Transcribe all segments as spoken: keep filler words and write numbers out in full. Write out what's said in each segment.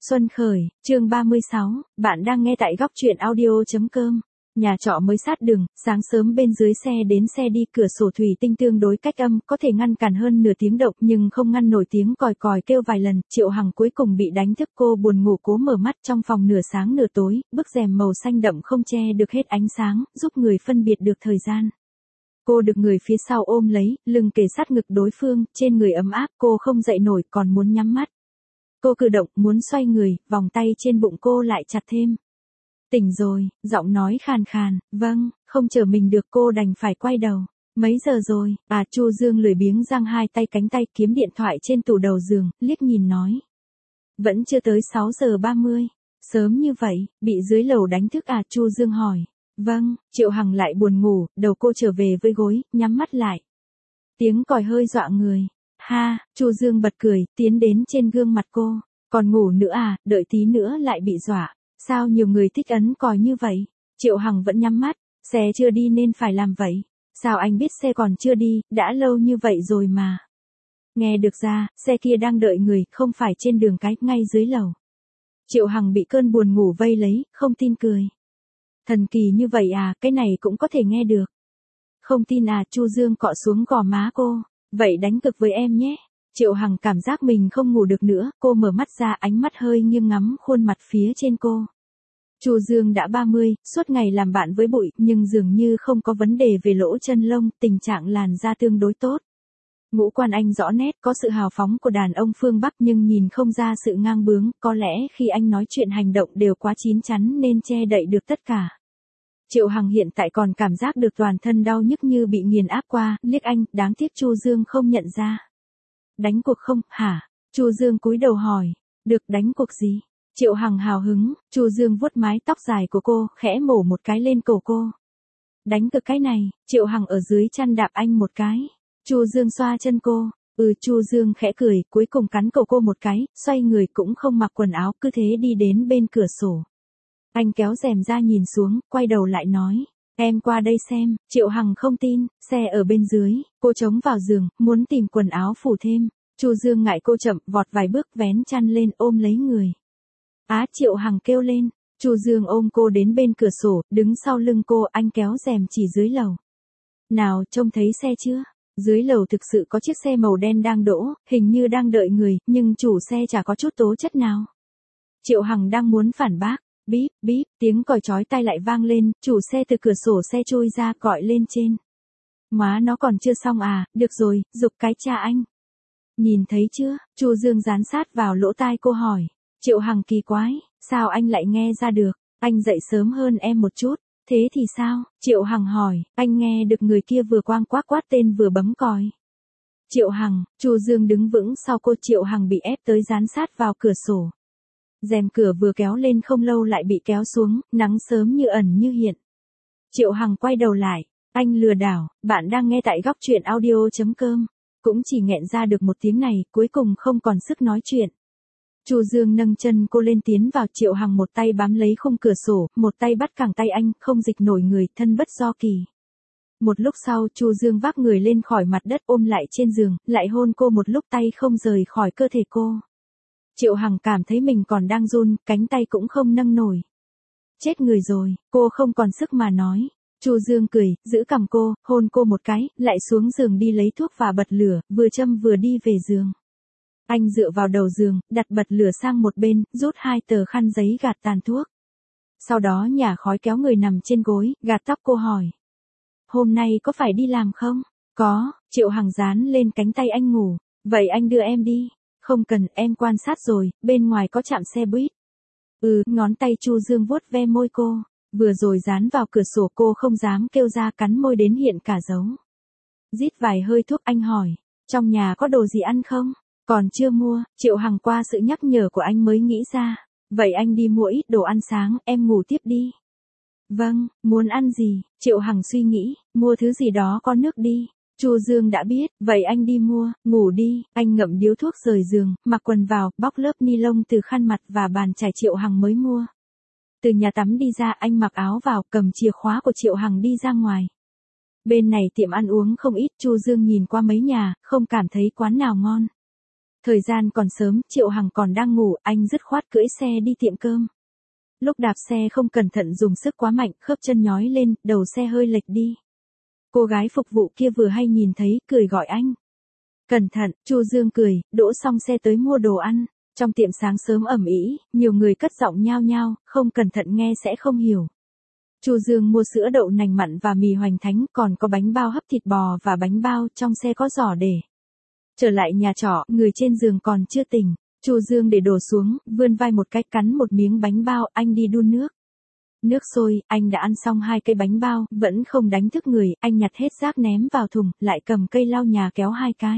Xuân khởi, chương ba mươi sáu, bạn đang nghe tại góc truyện audio.com. Nhà trọ mới sát đường, sáng sớm bên dưới xe đến xe đi, cửa sổ thủy tinh tương đối cách âm, có thể ngăn cản hơn nửa tiếng động nhưng không ngăn nổi tiếng còi còi kêu vài lần. Triệu Hằng cuối cùng bị đánh thức, cô buồn ngủ cố mở mắt, trong phòng nửa sáng nửa tối, bức rèm màu xanh đậm không che được hết ánh sáng, giúp người phân biệt được thời gian. Cô được người phía sau ôm lấy, lưng kề sát ngực đối phương, trên người ấm áp, cô không dậy nổi còn muốn nhắm mắt. Cô cử động, muốn xoay người, vòng tay trên bụng cô lại chặt thêm. Tỉnh rồi, giọng nói khàn khàn, vâng, không chờ mình được cô đành phải quay đầu. Mấy giờ rồi, à Chu Dương lười biếng giang hai tay cánh tay kiếm điện thoại trên tủ đầu giường, liếc nhìn nói. Vẫn chưa tới sáu giờ ba mươi, sớm như vậy, bị dưới lầu đánh thức à Chu Dương hỏi. Vâng, Triệu Hằng lại buồn ngủ, đầu cô trở về với gối, nhắm mắt lại. Tiếng còi hơi dọa người. Ha, Chu Dương bật cười, tiến đến trên gương mặt cô. Còn ngủ nữa à, đợi tí nữa lại bị dọa. Sao nhiều người thích ấn còi như vậy? Triệu Hằng vẫn nhắm mắt, xe chưa đi nên phải làm vậy. Sao anh biết xe còn chưa đi, đã lâu như vậy rồi mà. Nghe được ra, xe kia đang đợi người, không phải trên đường cái, ngay dưới lầu. Triệu Hằng bị cơn buồn ngủ vây lấy, không tin cười. Thần kỳ như vậy à, cái này cũng có thể nghe được. Không tin à, Chu Dương cọ xuống gò má cô. Vậy đánh cực với em nhé. Triệu Hằng cảm giác mình không ngủ được nữa, cô mở mắt ra, ánh mắt hơi nghiêng ngắm khuôn mặt phía trên cô. Chu Dương đã ba mươi, suốt ngày làm bạn với bụi, nhưng dường như không có vấn đề về lỗ chân lông, tình trạng làn da tương đối tốt. Ngũ quan anh rõ nét, có sự hào phóng của đàn ông phương Bắc nhưng nhìn không ra sự ngang bướng, có lẽ khi anh nói chuyện hành động đều quá chín chắn nên che đậy được tất cả. Triệu Hằng hiện tại còn cảm giác được toàn thân đau nhức như bị nghiền áp qua, liếc anh, đáng tiếc Chu Dương không nhận ra. Đánh cuộc không, hả? Chu Dương cúi đầu hỏi. Được, đánh cuộc gì? Triệu Hằng hào hứng, Chu Dương vuốt mái tóc dài của cô, khẽ mổ một cái lên cổ cô. Đánh cực cái này, Triệu Hằng ở dưới chăn đạp anh một cái. Chu Dương xoa chân cô, ừ Chu Dương khẽ cười, cuối cùng cắn cổ cô một cái, xoay người cũng không mặc quần áo, cứ thế đi đến bên cửa sổ. Anh kéo rèm ra nhìn xuống, quay đầu lại nói. Em qua đây xem. Triệu Hằng không tin, xe ở bên dưới, cô chống vào giường, muốn tìm quần áo phủ thêm. Chu Dương ngại cô chậm, vọt vài bước vén chăn lên ôm lấy người. Á Triệu Hằng kêu lên. Chu Dương ôm cô đến bên cửa sổ, đứng sau lưng cô, anh kéo rèm chỉ dưới lầu. Nào, trông thấy xe chưa? Dưới lầu thực sự có chiếc xe màu đen đang đỗ, hình như đang đợi người, nhưng chủ xe chả có chút tố chất nào. Triệu Hằng đang muốn phản bác. Bíp, bíp, tiếng còi chói tai lại vang lên, chủ xe từ cửa sổ xe trôi ra gọi lên trên. Má nó còn chưa xong à, được rồi, giục cái cha anh. Nhìn thấy chưa, Chu Dương dán sát vào lỗ tai cô hỏi. Triệu Hằng kỳ quái, sao anh lại nghe ra được, anh dậy sớm hơn em một chút, thế thì sao, Triệu Hằng hỏi, anh nghe được người kia vừa quang quát quát tên vừa bấm còi. Triệu Hằng, Chu Dương đứng vững sau cô, Triệu Hằng bị ép tới dán sát vào cửa sổ. Rèm cửa vừa kéo lên không lâu lại bị kéo xuống, nắng sớm như ẩn như hiện. Triệu Hằng quay đầu lại, anh lừa đảo, bạn đang nghe tại góc truyện audio.com. Cũng chỉ nghẹn ra được một tiếng này, cuối cùng không còn sức nói chuyện. Chu Dương nâng chân cô lên tiến vào, Triệu Hằng một tay bám lấy khung cửa sổ, một tay bắt cẳng tay anh, không dịch nổi người, thân bất do kỳ. Một lúc sau, Chu Dương vác người lên khỏi mặt đất ôm lại trên giường, lại hôn cô một lúc, tay không rời khỏi cơ thể cô. Triệu Hằng cảm thấy mình còn đang run, cánh tay cũng không nâng nổi. Chết người rồi, cô không còn sức mà nói. Chu Dương cười, giữ cằm cô, hôn cô một cái, lại xuống giường đi lấy thuốc và bật lửa, vừa châm vừa đi về giường. Anh dựa vào đầu giường, đặt bật lửa sang một bên, rút hai tờ khăn giấy gạt tàn thuốc. Sau đó nhả khói kéo người nằm trên gối, gạt tóc cô hỏi. Hôm nay có phải đi làm không? Có, Triệu Hằng dán lên cánh tay anh ngủ. Vậy anh đưa em đi. Không cần, em quan sát rồi, bên ngoài có trạm xe buýt. Ừ, ngón tay Chu Dương vuốt ve môi cô. Vừa rồi dán vào cửa sổ cô không dám kêu ra, cắn môi đến hiện cả dấu. Rít vài hơi thuốc anh hỏi. Trong nhà có đồ gì ăn không? Còn chưa mua, Triệu Hằng qua sự nhắc nhở của anh mới nghĩ ra. Vậy anh đi mua ít đồ ăn sáng, em ngủ tiếp đi. Vâng, muốn ăn gì? Triệu Hằng suy nghĩ, mua thứ gì đó có nước đi. Chu Dương đã biết, vậy anh đi mua, ngủ đi. Anh ngậm điếu thuốc rời giường, mặc quần vào, bóc lớp ni lông từ khăn mặt và bàn chải Triệu Hằng mới mua. Từ nhà tắm đi ra, anh mặc áo vào, cầm chìa khóa của Triệu Hằng đi ra ngoài. Bên này tiệm ăn uống không ít, Chu Dương nhìn qua mấy nhà, không cảm thấy quán nào ngon. Thời gian còn sớm, Triệu Hằng còn đang ngủ, anh dứt khoát cưỡi xe đi tiệm cơm. Lúc đạp xe không cẩn thận dùng sức quá mạnh, khớp chân nhói lên, đầu xe hơi lệch đi. Cô gái phục vụ kia vừa hay nhìn thấy, cười gọi anh. Cẩn thận, Chu Dương cười, đỗ xong xe tới mua đồ ăn. Trong tiệm sáng sớm ẩm ĩ, nhiều người cất giọng nhao nhao, không cẩn thận nghe sẽ không hiểu. Chu Dương mua sữa đậu nành mặn và mì hoành thánh, còn có bánh bao hấp thịt bò và bánh bao, trong xe có giỏ để. Trở lại nhà trọ, người trên giường còn chưa tỉnh. Chu Dương để đồ xuống, vươn vai một cái, cắn một miếng bánh bao, anh đi đun nước. Nước sôi, anh đã ăn xong hai cây bánh bao, vẫn không đánh thức người, anh nhặt hết rác ném vào thùng, lại cầm cây lau nhà kéo hai cái.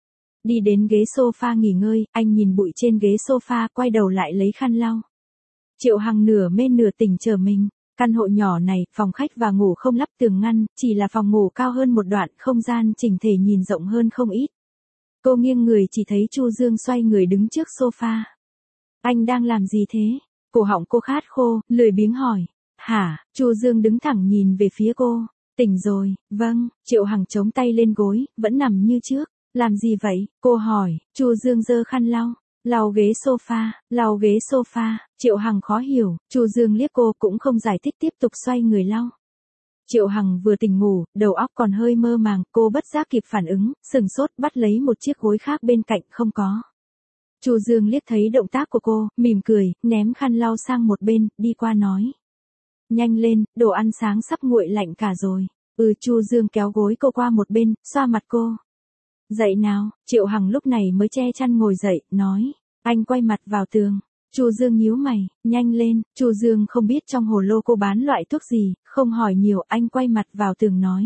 Đi đến ghế sofa nghỉ ngơi, anh nhìn bụi trên ghế sofa, quay đầu lại lấy khăn lau. Triệu Hằng nửa mê nửa tỉnh chờ mình. Căn hộ nhỏ này, phòng khách và ngủ không lắp tường ngăn, chỉ là phòng ngủ cao hơn một đoạn, không gian chỉnh thể nhìn rộng hơn không ít. Cô nghiêng người chỉ thấy Chu Dương xoay người đứng trước sofa. Anh đang làm gì thế? Cổ họng cô khát khô, lười biếng hỏi. Hả? Chu Dương đứng thẳng nhìn về phía cô. Tỉnh rồi, vâng. Triệu Hằng chống tay lên gối, vẫn nằm như trước. Làm gì vậy? Cô hỏi. Chu Dương giơ khăn lau. Lau ghế sofa, lau ghế sofa. Triệu Hằng khó hiểu. Chu Dương liếc cô cũng không giải thích, tiếp tục xoay người lau. Triệu Hằng vừa tỉnh ngủ, đầu óc còn hơi mơ màng, cô bất giác kịp phản ứng, sừng sốt bắt lấy một chiếc gối khác bên cạnh, không có. Chu Dương liếc thấy động tác của cô, mỉm cười, ném khăn lau sang một bên, đi qua nói. Nhanh lên, đồ ăn sáng sắp nguội lạnh cả rồi. Ừ. Chu Dương kéo gối cô qua một bên, xoa mặt cô. Dậy nào. Triệu Hằng lúc này mới che chăn ngồi dậy, nói. Anh quay mặt vào tường. Chu Dương nhíu mày, nhanh lên. Chu Dương không biết trong hồ lô cô bán loại thuốc gì, không hỏi nhiều, anh quay mặt vào tường nói.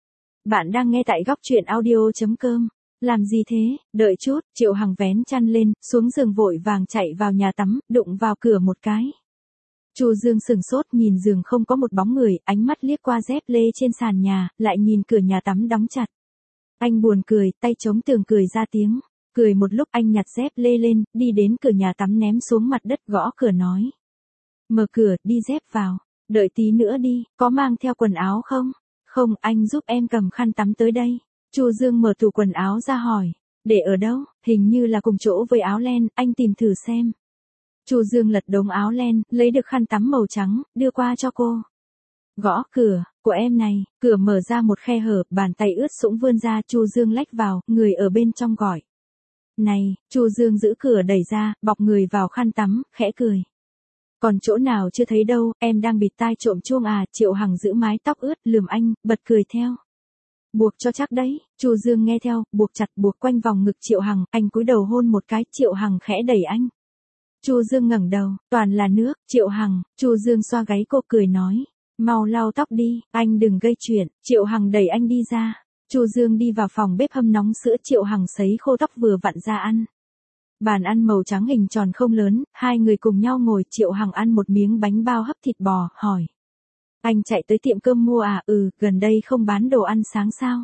Bạn đang nghe tại góc truyện audio chấm com. Làm gì thế? Đợi chút. Triệu Hằng vén chăn lên, xuống giường vội vàng chạy vào nhà tắm, đụng vào cửa một cái. Chu Dương sừng sốt nhìn giường không có một bóng người, ánh mắt liếc qua dép lê trên sàn nhà, lại nhìn cửa nhà tắm đóng chặt. Anh buồn cười, tay chống tường cười ra tiếng. Cười một lúc anh nhặt dép lê lên, đi đến cửa nhà tắm ném xuống mặt đất, gõ cửa nói. Mở cửa, đi dép vào. Đợi tí nữa đi, có mang theo quần áo không? Không, anh giúp em cầm khăn tắm tới đây. Chu Dương mở tủ quần áo ra hỏi. Để ở đâu? Hình như là cùng chỗ với áo len, anh tìm thử xem. Chu Dương lật đống áo len, lấy được khăn tắm màu trắng, đưa qua cho cô. Gõ cửa, của em này. Cửa mở ra một khe hở, bàn tay ướt sũng vươn ra, Chu Dương lách vào, người ở bên trong gọi. Này. Chu Dương giữ cửa đẩy ra, bọc người vào khăn tắm, khẽ cười. Còn chỗ nào chưa thấy đâu, em đang bịt tai trộm chuông à? Triệu Hằng giữ mái tóc ướt, lườm anh, bật cười theo. Buộc cho chắc đấy. Chu Dương nghe theo, buộc chặt, buộc quanh vòng ngực Triệu Hằng, anh cúi đầu hôn một cái, Triệu Hằng khẽ đẩy anh. Chu Dương ngẩng đầu, toàn là nước. Triệu Hằng. Chu Dương xoa gáy cô, cười nói. Mau lau tóc đi, anh đừng gây chuyện. Triệu Hằng đẩy anh đi ra. Chu Dương đi vào phòng bếp hâm nóng sữa, Triệu Hằng sấy khô tóc vừa vặn ra ăn. Bàn ăn màu trắng hình tròn không lớn, hai người cùng nhau ngồi, Triệu Hằng ăn một miếng bánh bao hấp thịt bò, hỏi. Anh chạy tới tiệm cơm mua à? Ừ, gần đây không bán đồ ăn sáng sao?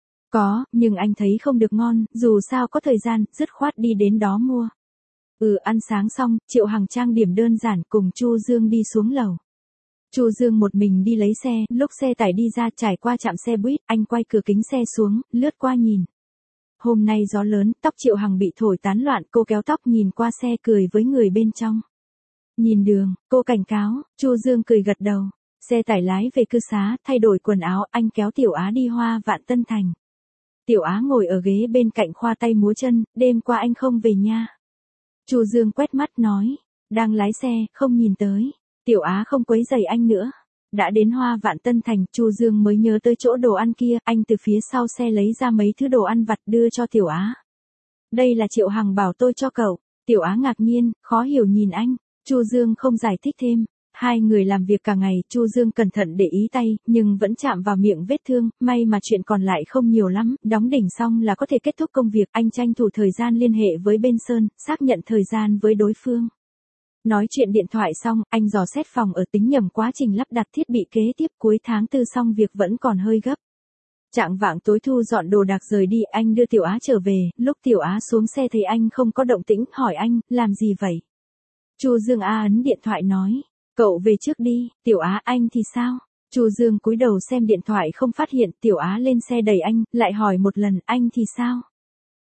Có, nhưng anh thấy không được ngon, dù sao có thời gian, dứt khoát đi đến đó mua. Ừ, ăn sáng xong, Triệu Hằng trang điểm đơn giản cùng Chu Dương đi xuống lầu. Chu Dương một mình đi lấy xe, lúc xe tải đi ra trải qua trạm xe buýt, anh quay cửa kính xe xuống, lướt qua nhìn. Hôm nay gió lớn, tóc Triệu Hằng bị thổi tán loạn, cô kéo tóc nhìn qua xe cười với người bên trong. Nhìn đường, cô cảnh cáo. Chu Dương cười gật đầu. Xe tải lái về cư xá, thay đổi quần áo, anh kéo Tiểu Á đi Hoa Vạn Tân Thành. Tiểu Á ngồi ở ghế bên cạnh khoa tay múa chân, đêm qua anh không về nha. Chu Dương quét mắt nói, đang lái xe, không nhìn tới. Tiểu Á không quấy rầy anh nữa. Đã đến Hoa Vạn Tân Thành, Chu Dương mới nhớ tới chỗ đồ ăn kia, anh từ phía sau xe lấy ra mấy thứ đồ ăn vặt đưa cho Tiểu Á. Đây là Triệu Hằng bảo tôi cho cậu. Tiểu Á ngạc nhiên, khó hiểu nhìn anh. Chu Dương không giải thích thêm. Hai người làm việc cả ngày, Chu Dương cẩn thận để ý tay, nhưng vẫn chạm vào miệng vết thương, may mà chuyện còn lại không nhiều lắm, đóng đỉnh xong là có thể kết thúc công việc, anh tranh thủ thời gian liên hệ với bên Sơn, xác nhận thời gian với đối phương. Nói chuyện điện thoại xong, anh dò xét phòng ở, tính nhầm quá trình lắp đặt thiết bị kế tiếp, cuối tháng tư xong việc vẫn còn hơi gấp. Chạng vạng tối thu dọn đồ đạc rời đi, anh đưa Tiểu Á trở về, lúc Tiểu Á xuống xe thấy anh không có động tĩnh, hỏi anh, làm gì vậy? Chu Dương A ấn điện thoại nói, cậu về trước đi. Tiểu Á, anh thì sao? Chu Dương cúi đầu xem điện thoại không phát hiện, Tiểu Á lên xe đẩy anh, lại hỏi một lần, anh thì sao?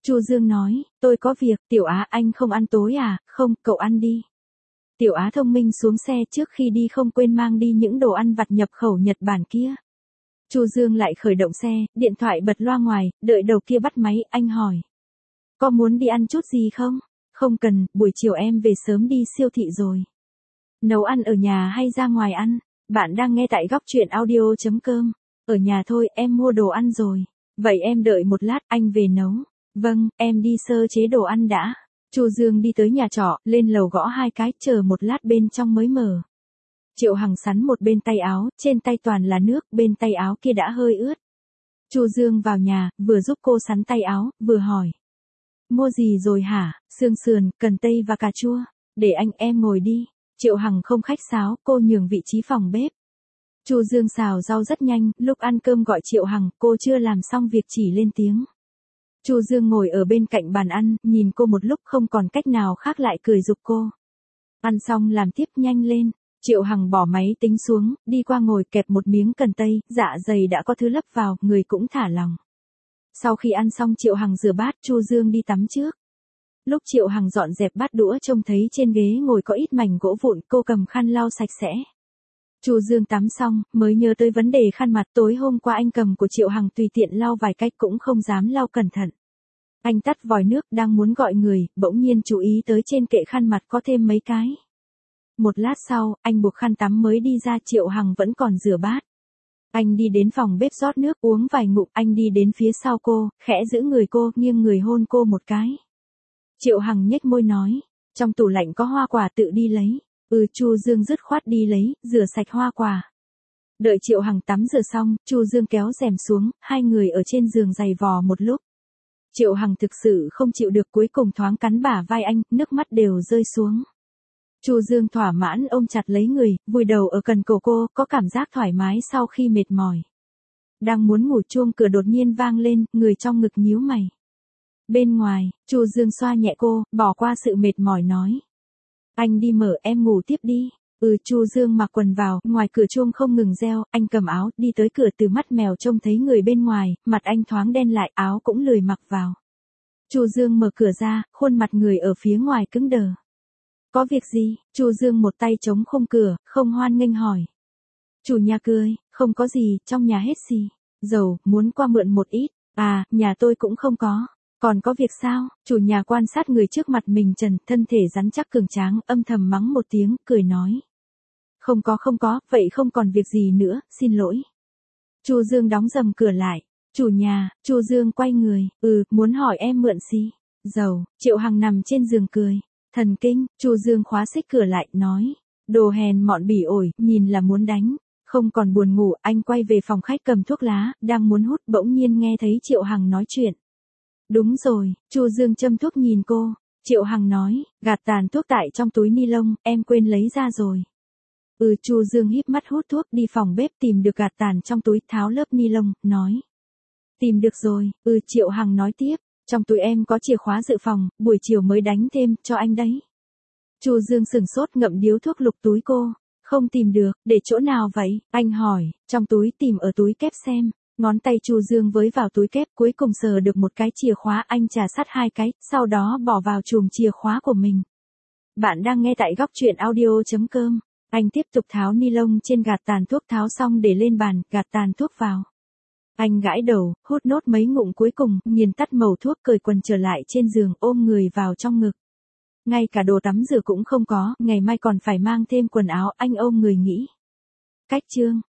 Chu Dương nói, tôi có việc, Tiểu Á anh không ăn tối à, không, cậu ăn đi. Tiểu Á thông minh xuống xe trước khi đi không quên mang đi những đồ ăn vặt nhập khẩu Nhật Bản kia. Chu Dương lại khởi động xe, điện thoại bật loa ngoài, đợi đầu kia bắt máy, anh hỏi. Có muốn đi ăn chút gì không? Không cần, buổi chiều em về sớm đi siêu thị rồi. Nấu ăn ở nhà hay ra ngoài ăn? Bạn đang nghe tại góc truyện audio chấm com. Ở nhà thôi, em mua đồ ăn rồi. Vậy em đợi một lát, anh về nấu. Vâng, em đi sơ chế đồ ăn đã. Chu Dương đi tới nhà trọ, lên lầu gõ hai cái, chờ một lát bên trong mới mở. Triệu Hằng sắn một bên tay áo, trên tay toàn là nước, bên tay áo kia đã hơi ướt. Chu Dương vào nhà, vừa giúp cô sắn tay áo, vừa hỏi. Mua gì rồi hả? Xương sườn, cần tây và cà chua. Để anh em ngồi đi. Triệu Hằng không khách sáo, cô nhường vị trí phòng bếp. Chu Dương xào rau rất nhanh, lúc ăn cơm gọi Triệu Hằng, cô chưa làm xong việc chỉ lên tiếng. Chu Dương ngồi ở bên cạnh bàn ăn, nhìn cô một lúc không còn cách nào khác lại cười giục cô. Ăn xong làm tiếp nhanh lên. Triệu Hằng bỏ máy tính xuống, đi qua ngồi kẹp một miếng cần tây, dạ dày đã có thứ lấp vào, người cũng thả lòng. Sau khi ăn xong Triệu Hằng rửa bát, Chu Dương đi tắm trước. Lúc Triệu Hằng dọn dẹp bát đũa trông thấy trên ghế ngồi có ít mảnh gỗ vụn, cô cầm khăn lau sạch sẽ. Chu Dương tắm xong, mới nhớ tới vấn đề khăn mặt, tối hôm qua anh cầm của Triệu Hằng tùy tiện lau vài cách cũng không dám lau cẩn thận. Anh tắt vòi nước đang muốn gọi người, bỗng nhiên chú ý tới trên kệ khăn mặt có thêm mấy cái. Một lát sau, anh buộc khăn tắm mới đi ra, Triệu Hằng vẫn còn rửa bát. Anh đi đến phòng bếp rót nước uống vài ngụm, anh đi đến phía sau cô, khẽ giữ người cô, nghiêng người hôn cô một cái. Triệu Hằng nhếch môi nói, trong tủ lạnh có hoa quả tự đi lấy. Ừ, Chu Dương dứt khoát đi lấy, rửa sạch hoa quả. Đợi Triệu Hằng tắm rửa xong, Chu Dương kéo rèm xuống, hai người ở trên giường giày vò một lúc. Triệu Hằng thực sự không chịu được, cuối cùng thoáng cắn bả vai anh, nước mắt đều rơi xuống. Chu Dương thỏa mãn ôm chặt lấy người, vùi đầu ở cần cổ cô, có cảm giác thoải mái sau khi mệt mỏi. Đang muốn ngủ chuông cửa đột nhiên vang lên, người trong ngực nhíu mày. Bên ngoài, Chu Dương xoa nhẹ cô, bỏ qua sự mệt mỏi nói. Anh đi mở, em ngủ tiếp đi. Ừ, Chu Dương mặc quần vào, ngoài cửa chuông không ngừng reo, anh cầm áo, đi tới cửa, từ mắt mèo trông thấy người bên ngoài, mặt anh thoáng đen lại, áo cũng lười mặc vào. Chu Dương mở cửa ra, khuôn mặt người ở phía ngoài cứng đờ. Có việc gì? Chu Dương một tay chống khung cửa, không hoan nghênh hỏi. Chủ nhà cười, không có gì, trong nhà hết xì dầu, muốn qua mượn một ít. À, nhà tôi cũng không có. Còn có việc sao? Chủ nhà quan sát người trước mặt mình trần, thân thể rắn chắc cường tráng, âm thầm mắng một tiếng, cười nói. Không có không có, vậy không còn việc gì nữa, xin lỗi. Chu Dương đóng rầm cửa lại. Chủ nhà, Chu Dương quay người, ừ, muốn hỏi em mượn xì dầu. Triệu Hằng nằm trên giường cười. Thần kinh, Chu Dương khóa xích cửa lại, nói. Đồ hèn mọn bỉ ổi, nhìn là muốn đánh. Không còn buồn ngủ, anh quay về phòng khách cầm thuốc lá, đang muốn hút, bỗng nhiên nghe thấy Triệu Hằng nói chuyện. Đúng rồi, Chu Dương châm thuốc nhìn cô. Triệu Hằng nói, gạt tàn thuốc tại trong túi ni lông, em quên lấy ra rồi. Ừ, Chu Dương híp mắt hút thuốc, đi phòng bếp tìm được gạt tàn trong túi, tháo lớp ni lông, nói. Tìm được rồi, ừ, Triệu Hằng nói tiếp. Trong túi em có chìa khóa dự phòng, buổi chiều mới đánh thêm, cho anh đấy. Chu Dương sừng sốt, ngậm điếu thuốc lục túi cô. Không tìm được, để chỗ nào vậy? Anh hỏi, trong túi, tìm ở túi kép xem. Ngón tay Chu Dương với vào túi kép, cuối cùng sờ được một cái chìa khóa, anh trà sát hai cái, sau đó bỏ vào chùm chìa khóa của mình. Bạn đang nghe tại góc truyện audio chấm com. Anh tiếp tục tháo ni lông trên gạt tàn thuốc, tháo xong để lên bàn, gạt tàn thuốc vào. Anh gãi đầu, hút nốt mấy ngụm cuối cùng, nghiền tắt mẩu thuốc, cởi quần trở lại trên giường, ôm người vào trong ngực. Ngay cả đồ tắm rửa cũng không có, ngày mai còn phải mang thêm quần áo, anh ôm người nghĩ. Cách chương.